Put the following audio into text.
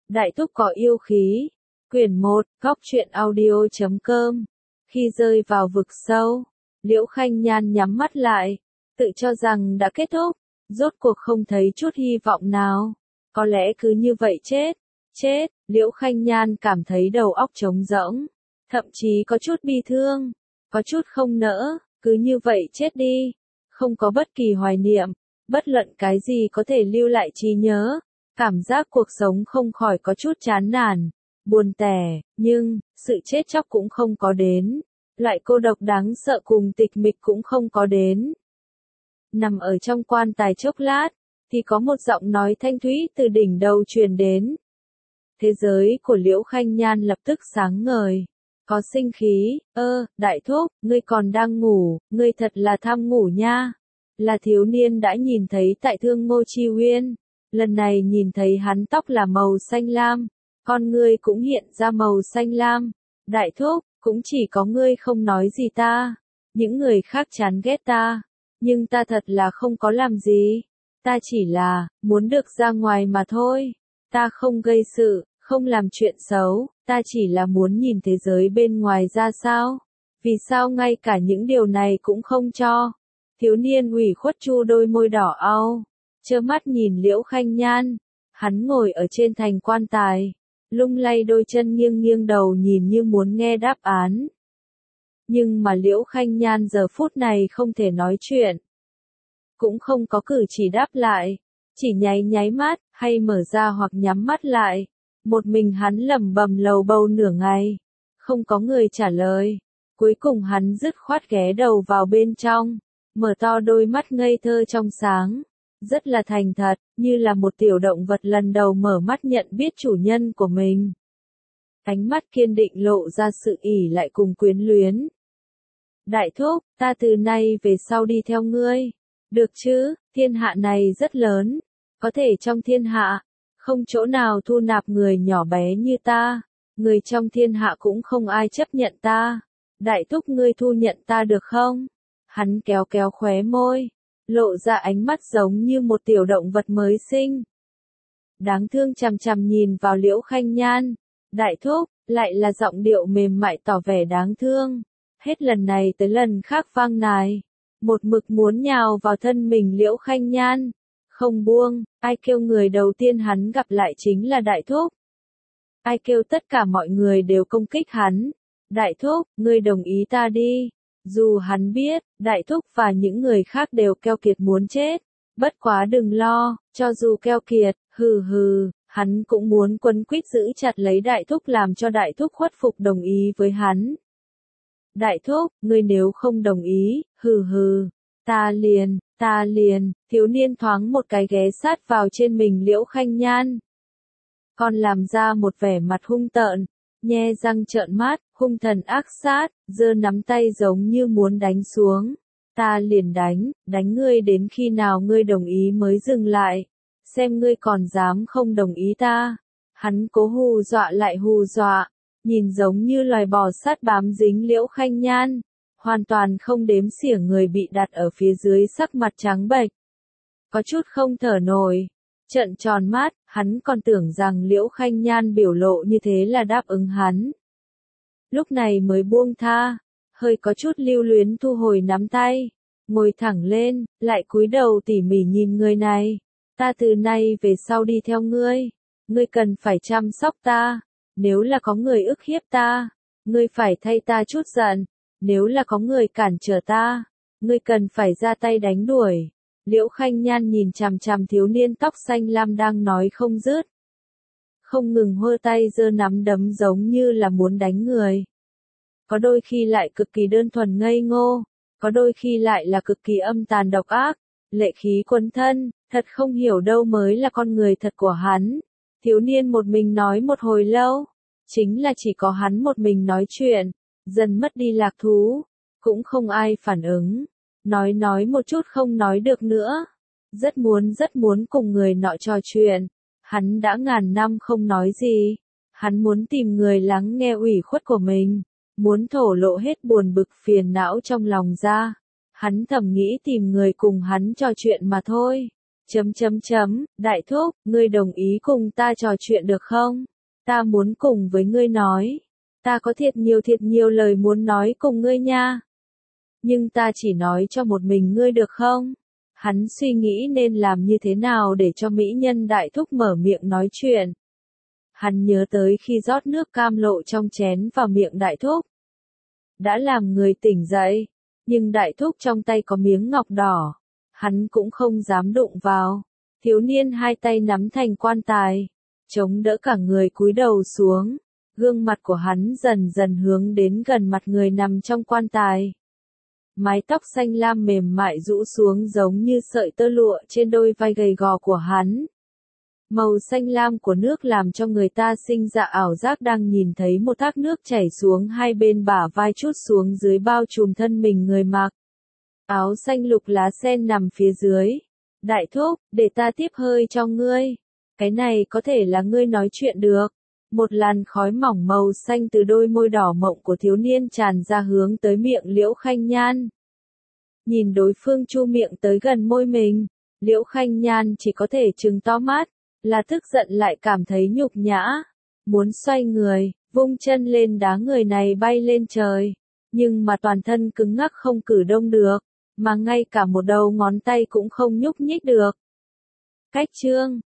Đại thúc có yêu khí. Quyển 1, Góc truyện audio.com. Khi rơi vào vực sâu, Liễu Khanh Nhan nhắm mắt lại, tự cho rằng đã kết thúc, rốt cuộc không thấy chút hy vọng nào. Có lẽ cứ như vậy chết, Liễu Khanh Nhan cảm thấy đầu óc trống rỗng, thậm chí có chút bi thương, có chút không nỡ, cứ như vậy chết đi, không có bất kỳ hoài niệm, bất luận cái gì có thể lưu lại trí nhớ. Cảm giác cuộc sống không khỏi có chút chán nản, buồn tẻ, nhưng, sự chết chóc cũng không có đến. Loại cô độc đáng sợ cùng tịch mịch cũng không có đến. Nằm ở trong quan tài chốc lát, thì có một giọng nói thanh thúy từ đỉnh đầu truyền đến. Thế giới của Liễu Khanh Nhan lập tức sáng ngời. Có sinh khí, đại thúc, ngươi còn đang ngủ, ngươi thật là tham ngủ nha. Là thiếu niên đã nhìn thấy tại Thương Ngô Chi Uyên. Lần này nhìn thấy hắn tóc là màu xanh lam, con ngươi cũng hiện ra màu xanh lam. Đại thúc, cũng chỉ có ngươi không nói gì ta. Những người khác chán ghét ta, nhưng ta thật là không có làm gì. Ta chỉ là, muốn được ra ngoài mà thôi. Ta không gây sự, không làm chuyện xấu, ta chỉ là muốn nhìn thế giới bên ngoài ra sao. Vì sao ngay cả những điều này cũng không cho? Thiếu niên ủy khuất chu đôi môi đỏ au. Trơ mắt nhìn Liễu Khanh Nhan, hắn ngồi ở trên thành quan tài, lung lay đôi chân nghiêng nghiêng đầu nhìn như muốn nghe đáp án. Nhưng mà Liễu Khanh Nhan giờ phút này không thể nói chuyện, cũng không có cử chỉ đáp lại, chỉ nháy mắt, hay mở ra hoặc nhắm mắt lại. Một mình hắn lẩm bẩm lầu bầu nửa ngày, không có người trả lời. Cuối cùng hắn dứt khoát ghé đầu vào bên trong, mở to đôi mắt ngây thơ trong sáng. Rất là thành thật, như là một tiểu động vật lần đầu mở mắt nhận biết chủ nhân của mình. Ánh mắt kiên định lộ ra sự ỷ lại cùng quyến luyến. Đại thúc, ta từ nay về sau đi theo ngươi. Được chứ, thiên hạ này rất lớn. Có thể trong thiên hạ, không chỗ nào thu nạp người nhỏ bé như ta. Người trong thiên hạ cũng không ai chấp nhận ta. Đại thúc ngươi thu nhận ta được không? Hắn kéo kéo khóe môi, lộ ra ánh mắt giống như một tiểu động vật mới sinh. Đáng thương chằm chằm nhìn vào Liễu Khanh Nhan. Đại thúc, lại là giọng điệu mềm mại tỏ vẻ đáng thương. Hết lần này tới lần khác vang nài. Một mực muốn nhào vào thân mình Liễu Khanh Nhan. Không buông, ai kêu người đầu tiên hắn gặp lại chính là đại thúc. Ai kêu tất cả mọi người đều công kích hắn. Đại thúc, ngươi đồng ý ta đi. Dù hắn biết, đại thúc và những người khác đều keo kiệt muốn chết. Bất quá đừng lo, cho dù keo kiệt, hắn cũng muốn quấn quýt giữ chặt lấy đại thúc làm cho đại thúc khuất phục đồng ý với hắn. Đại thúc, ngươi nếu không đồng ý, ta liền, thiếu niên thoáng một cái ghé sát vào trên mình Liễu Khanh Nhan. Còn làm ra một vẻ mặt hung tợn, nhe răng trợn mắt, hung thần ác sát, giơ nắm tay giống như muốn đánh xuống. Ta liền đánh ngươi đến khi nào ngươi đồng ý mới dừng lại. Xem ngươi còn dám không đồng ý ta. Hắn cố hù dọa lại hù dọa, nhìn giống như loài bò sát bám dính Liễu Khanh Nhan. Hoàn toàn không đếm xỉa người bị đặt ở phía dưới sắc mặt trắng bệch. Có chút không thở nổi. Trợn tròn mắt, hắn còn tưởng rằng Liễu Khanh Nhan biểu lộ như thế là đáp ứng hắn. Lúc này mới buông tha, hơi có chút lưu luyến thu hồi nắm tay, ngồi thẳng lên, lại cúi đầu tỉ mỉ nhìn người này. Ta từ nay về sau đi theo ngươi, ngươi cần phải chăm sóc ta, nếu là có người ức hiếp ta, ngươi phải thay ta chút giận, nếu là có người cản trở ta, ngươi cần phải ra tay đánh đuổi. Liễu Khanh Nhan nhìn chằm chằm thiếu niên tóc xanh lam đang nói không dứt. Không ngừng hơ tay giơ nắm đấm giống như là muốn đánh người. Có đôi khi lại cực kỳ đơn thuần ngây ngô, có đôi khi lại là cực kỳ âm tàn độc ác, lệ khí quấn thân, thật không hiểu đâu mới là con người thật của hắn. Thiếu niên một mình nói một hồi lâu, chính là chỉ có hắn một mình nói chuyện, dần mất đi lạc thú, cũng không ai phản ứng. Nói một chút không nói được nữa. Rất muốn cùng người nọ trò chuyện. Hắn đã ngàn năm không nói gì. Hắn muốn tìm người lắng nghe ủy khuất của mình. Muốn thổ lộ hết buồn bực phiền não trong lòng ra. Hắn thầm nghĩ tìm người cùng hắn trò chuyện mà thôi. Đại thúc, ngươi đồng ý cùng ta trò chuyện được không? Ta muốn cùng với ngươi nói. Ta có thiệt nhiều lời muốn nói cùng ngươi nha. Nhưng ta chỉ nói cho một mình ngươi được không? Hắn suy nghĩ nên làm như thế nào để cho mỹ nhân đại thúc mở miệng nói chuyện. Hắn nhớ tới khi rót nước cam lộ trong chén vào miệng đại thúc. Đã làm người tỉnh dậy, nhưng đại thúc trong tay có miếng ngọc đỏ. Hắn cũng không dám đụng vào. Thiếu niên hai tay nắm thành quan tài, chống đỡ cả người cúi đầu xuống. Gương mặt của hắn dần dần hướng đến gần mặt người nằm trong quan tài. Mái tóc xanh lam mềm mại rũ xuống giống như sợi tơ lụa trên đôi vai gầy gò của hắn. Màu xanh lam của nước làm cho người ta sinh ra ảo giác đang nhìn thấy một thác nước chảy xuống hai bên bả vai trút xuống dưới bao trùm thân mình người mặc. Áo xanh lục lá sen nằm phía dưới. Đại thúc, để ta tiếp hơi cho ngươi. Cái này có thể là ngươi nói chuyện được. Một làn khói mỏng màu xanh từ đôi môi đỏ mộng của thiếu niên tràn ra hướng tới miệng Liễu Khanh Nhan. Nhìn đối phương chu miệng tới gần môi mình, Liễu Khanh Nhan chỉ có thể trừng to mắt, là tức giận lại cảm thấy nhục nhã. Muốn xoay người, vung chân lên đá người này bay lên trời. Nhưng mà toàn thân cứng ngắc không cử động được, mà ngay cả một đầu ngón tay cũng không nhúc nhích được. Cách chương